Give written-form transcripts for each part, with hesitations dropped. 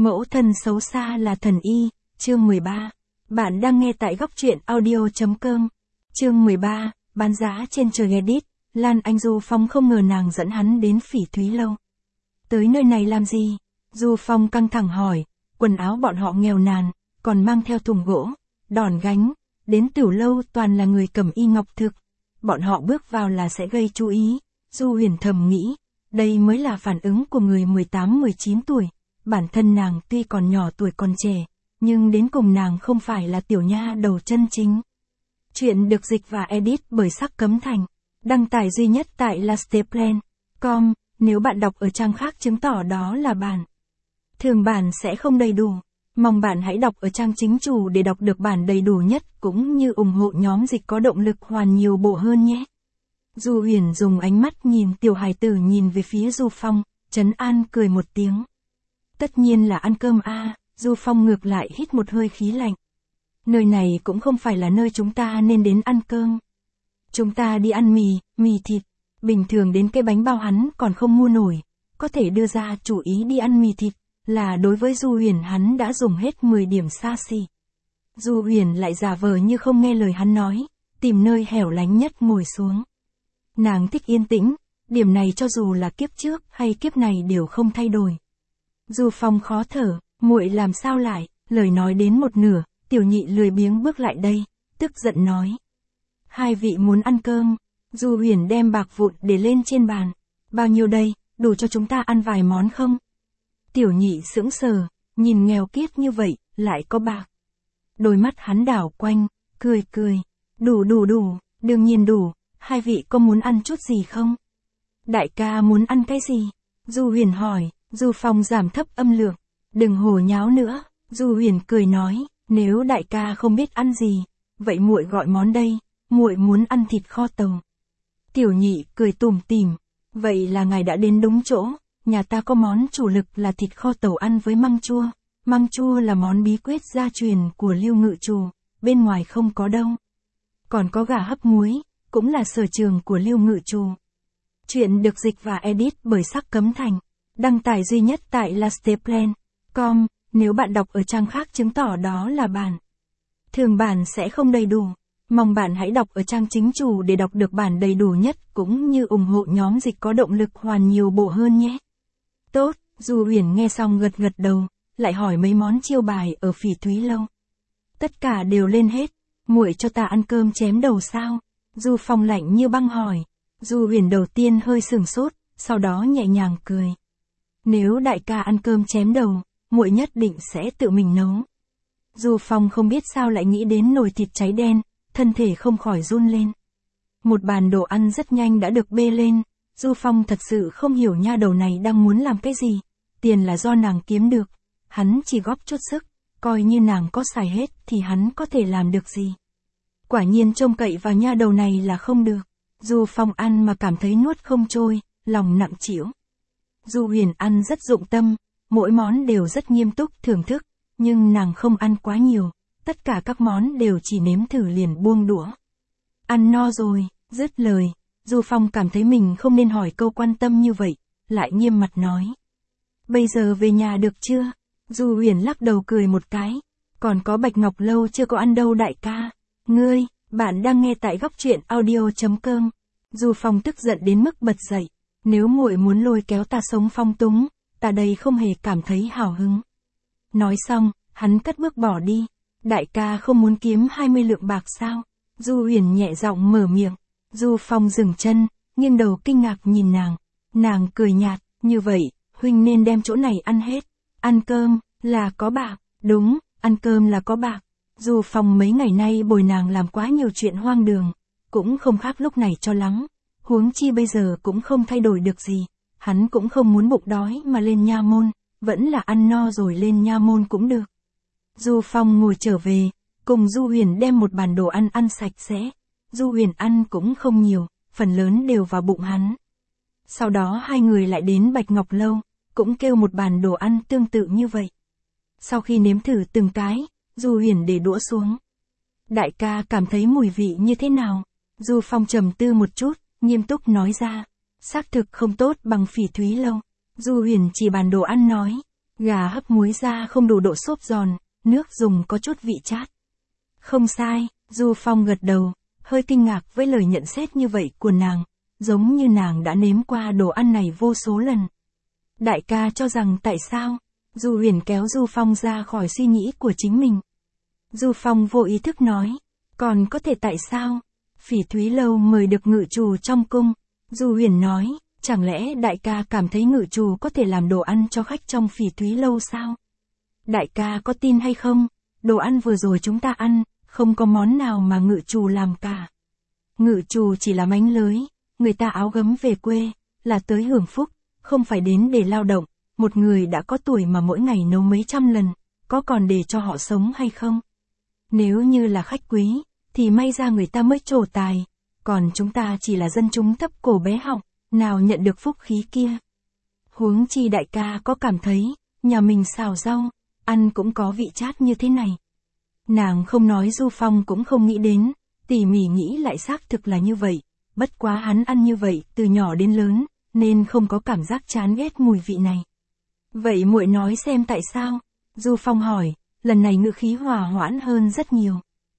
Mẫu thân xấu xa là thần y, chương 13. Bạn đang nghe tại góc truyện audio.com. Chương 13, bán giá trên trời Edit. Lan Anh Du Phong không ngờ nàng dẫn hắn đến Phỉ Thúy Lâu. Tới nơi này làm gì? Du Phong căng thẳng hỏi, quần áo bọn họ nghèo nàn, còn mang theo thùng gỗ, đòn gánh, đến Tiểu Lâu toàn là người cẩm y ngọc thực. Bọn họ bước vào là sẽ gây chú ý. Du Huyền thầm nghĩ, đây mới là phản ứng của người 18-19 tuổi. Bản thân nàng tuy còn nhỏ tuổi còn trẻ, nhưng đến cùng nàng không phải là tiểu nha đầu chân chính. Chuyện được dịch và edit bởi Sắc Cấm Thành. Đăng tải duy nhất tại lasteplan.com, nếu bạn đọc ở trang khác chứng tỏ đó là bản thường bản sẽ không đầy đủ. Mong bạn hãy đọc ở trang chính chủ để đọc được bản đầy đủ nhất cũng như ủng hộ nhóm dịch có động lực hoàn nhiều bộ hơn nhé. Du Huyền dùng ánh mắt nhìn tiểu hài tử nhìn về phía Du Phong, trấn an cười một tiếng. Tất nhiên là ăn cơm a. Du Phong ngược lại hít một hơi khí lạnh. Nơi này cũng không phải là nơi chúng ta nên đến ăn cơm. Chúng ta đi ăn mì thịt. Bình thường đến cái bánh bao hắn còn không mua nổi. Có thể đưa ra chủ ý đi ăn mì thịt, là đối với Du Huyền hắn đã dùng hết 10 điểm xa xỉ. Du Huyền lại giả vờ như không nghe lời hắn nói, tìm nơi hẻo lánh nhất ngồi xuống. Nàng thích yên tĩnh, điểm này cho dù là kiếp trước hay kiếp này đều không thay đổi. Du Phong khó thở, muội làm sao lại, lời nói đến một nửa, tiểu nhị lười biếng bước lại đây, tức giận nói. Hai vị muốn ăn cơm. Du Huyền đem bạc vụn để lên trên bàn. Bao nhiêu đây, đủ cho chúng ta ăn vài món không? Tiểu nhị sững sờ, nhìn nghèo kiết như vậy, lại có bạc. Đôi mắt hắn đảo quanh, cười. Đủ, đương nhiên đủ, hai vị có muốn ăn chút gì không? Đại ca muốn ăn cái gì? Du Huyền hỏi. Du Phong giảm thấp âm lượng, đừng hồ nháo nữa. Du Huyền cười nói, nếu đại ca không biết ăn gì, vậy muội gọi món đây, muội muốn ăn thịt kho tàu. Tiểu nhị cười tủm tỉm, vậy là ngài đã đến đúng chỗ, nhà ta có món chủ lực là thịt kho tàu ăn với măng chua. Măng chua là món bí quyết gia truyền của Lưu Ngự Trù, bên ngoài không có đâu. Còn có gà hấp muối, cũng là sở trường của Lưu Ngự Trù. Chuyện được dịch và edit bởi Sắc Cấm Thành. Đăng tải duy nhất tại lasteplan.com, nếu bạn đọc ở trang khác chứng tỏ đó là bản thường bản sẽ không đầy đủ. Mong bạn hãy đọc ở trang chính chủ để đọc được bản đầy đủ nhất cũng như ủng hộ nhóm dịch có động lực hoàn nhiều bộ hơn nhé. Tốt, Du Huyền nghe xong gật đầu, lại hỏi mấy món chiêu bài ở Phỉ Thúy Lâu. Tất cả đều lên hết, muội cho ta ăn cơm chém đầu sao? Du Phong lạnh như băng hỏi. Du Huyền đầu tiên hơi sửng sốt, sau đó nhẹ nhàng cười. Nếu đại ca ăn cơm chém đầu, muội nhất định sẽ tự mình nấu. Du Phong không biết sao lại nghĩ đến nồi thịt cháy đen, thân thể không khỏi run lên. Một bàn đồ ăn rất nhanh đã được bê lên. Du Phong thật sự không hiểu nha đầu này đang muốn làm cái gì. Tiền là do nàng kiếm được, hắn chỉ góp chút sức, coi như nàng có xài hết thì hắn có thể làm được gì. Quả nhiên trông cậy vào nha đầu này là không được. Du Phong ăn mà cảm thấy nuốt không trôi, lòng nặng trĩu. Du Huyền ăn rất dụng tâm, mỗi món đều rất nghiêm túc thưởng thức, nhưng nàng không ăn quá nhiều, tất cả các món đều chỉ nếm thử liền buông đũa. Ăn no rồi, dứt lời, Du Phong cảm thấy mình không nên hỏi câu quan tâm như vậy, lại nghiêm mặt nói. Bây giờ về nhà được chưa? Du Huyền lắc đầu cười một cái, còn có Bạch Ngọc Lâu chưa có ăn đâu đại ca. Ngươi, bạn đang nghe tại góc truyện audio.com. Du Phong tức giận đến mức bật dậy. Nếu muội muốn lôi kéo ta sống phong túng, ta đây không hề cảm thấy hào hứng. Nói xong, hắn cất bước bỏ đi. Đại ca không muốn kiếm 20 lượng bạc sao? Du Huyền nhẹ giọng mở miệng. Du Phong dừng chân, nghiêng đầu kinh ngạc nhìn nàng. Nàng cười nhạt, như vậy, huynh nên đem chỗ này ăn hết. Ăn cơm, là có bạc. Đúng, ăn cơm là có bạc. Du Phong mấy ngày nay bồi nàng làm quá nhiều chuyện hoang đường, cũng không khác lúc này cho lắm. Huống chi bây giờ cũng không thay đổi được gì, hắn cũng không muốn bụng đói mà lên nha môn, vẫn là ăn no rồi lên nha môn cũng được. Du Phong ngồi trở về, cùng Du Huyền đem một bàn đồ ăn ăn sạch sẽ. Du Huyền ăn cũng không nhiều, phần lớn đều vào bụng hắn. Sau đó hai người lại đến Bạch Ngọc Lâu, cũng kêu một bàn đồ ăn tương tự như vậy. Sau khi nếm thử từng cái, Du Huyền để đũa xuống. Đại ca cảm thấy mùi vị như thế nào? Du Phong trầm tư một chút, nghiêm túc nói ra. Xác thực không tốt bằng Phỉ Thúy Lâu. Du Huyền chỉ bàn đồ ăn nói. Gà hấp muối ra không đủ độ xốp giòn, nước dùng có chút vị chát. Không sai, Du Phong gật đầu, hơi kinh ngạc với lời nhận xét như vậy của nàng, giống như nàng đã nếm qua đồ ăn này vô số lần. Đại ca cho rằng tại sao? Du Huyền kéo Du Phong ra khỏi suy nghĩ của chính mình. Du Phong vô ý thức nói, còn có thể tại sao? Phỉ Thúy Lâu mời được ngự trù trong cung. Du Huyền nói, chẳng lẽ đại ca cảm thấy ngự trù có thể làm đồ ăn cho khách trong Phỉ Thúy Lâu sao? Đại ca có tin hay không? Đồ ăn vừa rồi chúng ta ăn, không có món nào mà ngự trù làm cả. Ngự trù chỉ là mánh lới, người ta áo gấm về quê, là tới hưởng phúc, không phải đến để lao động. Một người đã có tuổi mà mỗi ngày nấu mấy trăm lần, có còn để cho họ sống hay không? Nếu như là khách quý, thì may ra người ta mới trổ tài, còn chúng ta chỉ là dân chúng thấp cổ bé họng, nào nhận được phúc khí kia. Huống chi đại ca có cảm thấy, nhà mình xào rau, ăn cũng có vị chát như thế này. Nàng không nói Du Phong cũng không nghĩ đến, tỉ mỉ nghĩ lại xác thực là như vậy, bất quá hắn ăn như vậy từ nhỏ đến lớn, nên không có cảm giác chán ghét mùi vị này. Vậy muội nói xem tại sao? Du Phong hỏi, lần này ngữ khí hòa hoãn hơn rất nhiều.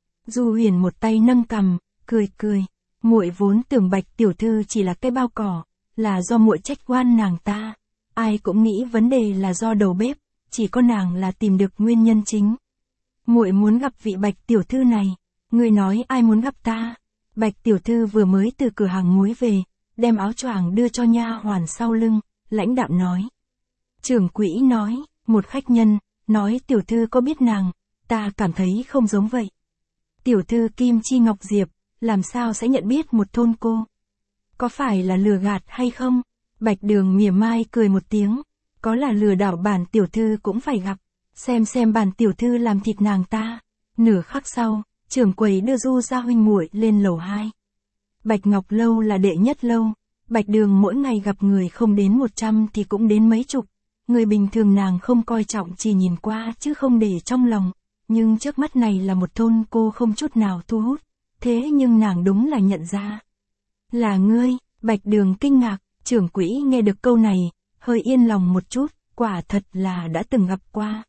Du Huyền một tay nâng cằm, cười cười, muội vốn tưởng Bạch tiểu thư chỉ là cái bao cỏ, là do muội trách oan nàng ta. Ai cũng nghĩ vấn đề là do đầu bếp, chỉ có nàng là tìm được nguyên nhân chính. Muội muốn gặp vị Bạch tiểu thư này, người nói ai muốn gặp ta? Bạch tiểu thư vừa mới từ cửa hàng muối về, đem áo choàng đưa cho nha hoàn sau lưng, lãnh đạm nói. Trưởng quỹ nói, một khách nhân, nói tiểu thư có biết nàng, ta cảm thấy không giống vậy. Tiểu thư Kim Chi Ngọc Diệp, làm sao sẽ nhận biết một thôn cô? Có phải là lừa gạt hay không? Bạch Đường mỉa mai cười một tiếng, có là lừa đảo bản tiểu thư cũng phải gặp, xem bản tiểu thư làm thịt nàng ta. Nửa khắc sau, trưởng quầy đưa Du gia huynh muội lên lầu 2. Bạch Ngọc Lâu là đệ nhất lâu, Bạch Đường mỗi ngày gặp người không đến 100 thì cũng đến mấy chục. Người bình thường nàng không coi trọng chỉ nhìn qua chứ không để trong lòng, nhưng trước mắt này là một thôn cô không chút nào thu hút, thế nhưng nàng đúng là nhận ra. Là ngươi, Bạch Đường kinh ngạc, trưởng quỹ nghe được câu này, hơi yên lòng một chút, quả thật là đã từng gặp qua.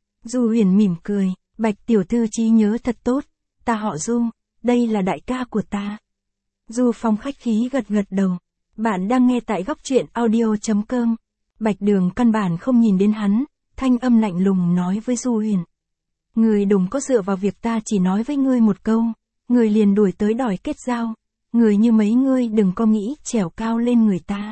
Du Huyền mỉm cười, Bạch tiểu thư trí nhớ thật tốt, ta họ Du, đây là đại ca của ta. Du Phong khách khí gật gật đầu, bạn đang nghe tại góc truyện audio.com. Bạch Đường căn bản không nhìn đến hắn, thanh âm lạnh lùng nói với Du Huyền. Người đừng có dựa vào việc ta chỉ nói với ngươi một câu, người liền đuổi tới đòi kết giao, người như mấy ngươi đừng có nghĩ trèo cao lên người ta.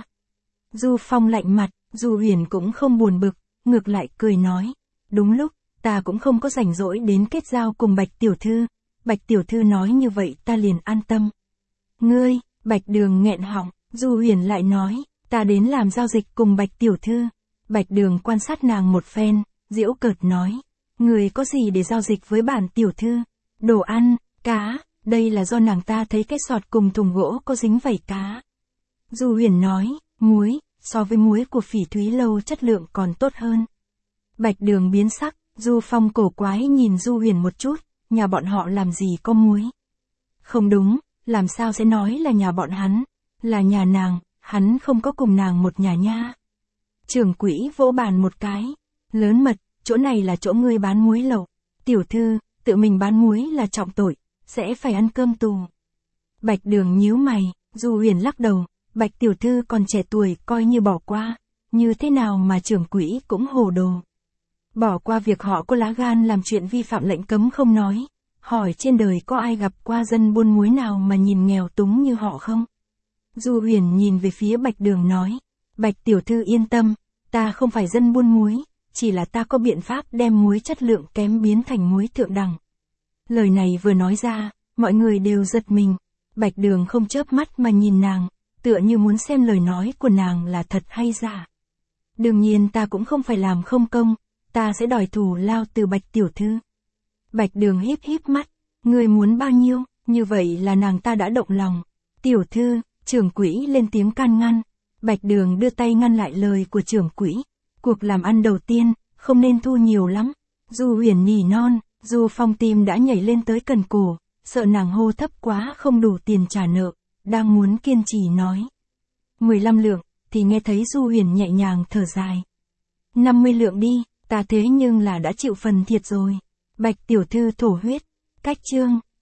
Du Phong lạnh mặt, Du Huyền cũng không buồn bực, ngược lại cười nói, đúng lúc, ta cũng không có rảnh rỗi đến kết giao cùng Bạch tiểu thư, Bạch tiểu thư nói như vậy ta liền an tâm. Ngươi, Bạch Đường nghẹn họng, Du Huyền lại nói, ta đến làm giao dịch cùng Bạch tiểu thư. Bạch Đường quan sát nàng một phen, giễu cợt nói, người có gì để giao dịch với bản tiểu thư? Đồ ăn, cá, đây là do nàng ta thấy cái sọt cùng thùng gỗ có dính vảy cá. Du Huyền nói, muối, so với muối của Phỉ Thúy Lâu chất lượng còn tốt hơn. Bạch Đường biến sắc, Du Phong cổ quái nhìn Du Huyền một chút, nhà bọn họ làm gì có muối? Không đúng, làm sao sẽ nói là nhà bọn hắn, là nhà nàng, hắn không có cùng nàng một nhà nha. Trưởng quỹ vỗ bàn một cái, lớn mật, chỗ này là chỗ ngươi bán muối lậu, tiểu thư, tự mình bán muối là trọng tội, sẽ phải ăn cơm tù. Bạch Đường nhíu mày, Du Huyền lắc đầu, Bạch tiểu thư còn trẻ tuổi coi như bỏ qua, như thế nào mà trưởng quỹ cũng hồ đồ. Bỏ qua việc họ có lá gan làm chuyện vi phạm lệnh cấm không nói, hỏi trên đời có ai gặp qua dân buôn muối nào mà nhìn nghèo túng như họ không? Du Huyền nhìn về phía Bạch Đường nói, Bạch tiểu thư yên tâm, ta không phải dân buôn muối, chỉ là ta có biện pháp đem muối chất lượng kém biến thành muối thượng đẳng. Lời này vừa nói ra, mọi người đều giật mình, Bạch Đường không chớp mắt mà nhìn nàng, tựa như muốn xem lời nói của nàng là thật hay giả. Đương nhiên ta cũng không phải làm không công, ta sẽ đòi thù lao từ Bạch tiểu thư. Bạch Đường híp híp mắt, ngươi muốn bao nhiêu, như vậy là nàng ta đã động lòng. Tiểu thư, trưởng quỹ lên tiếng can ngăn, Bạch Đường đưa tay ngăn lại lời của trưởng quỹ. Cuộc làm ăn đầu tiên, không nên thu nhiều lắm. Du Huyền nỉ non, Du Phong tim đã nhảy lên tới cần cổ, sợ nàng hô thấp quá không đủ tiền trả nợ, đang muốn kiên trì nói. 15 lượng, thì nghe thấy Du Huyền nhẹ nhàng thở dài. 50 lượng đi, ta thế nhưng là đã chịu phần thiệt rồi. Bạch tiểu thư thổ huyết. Cách chương.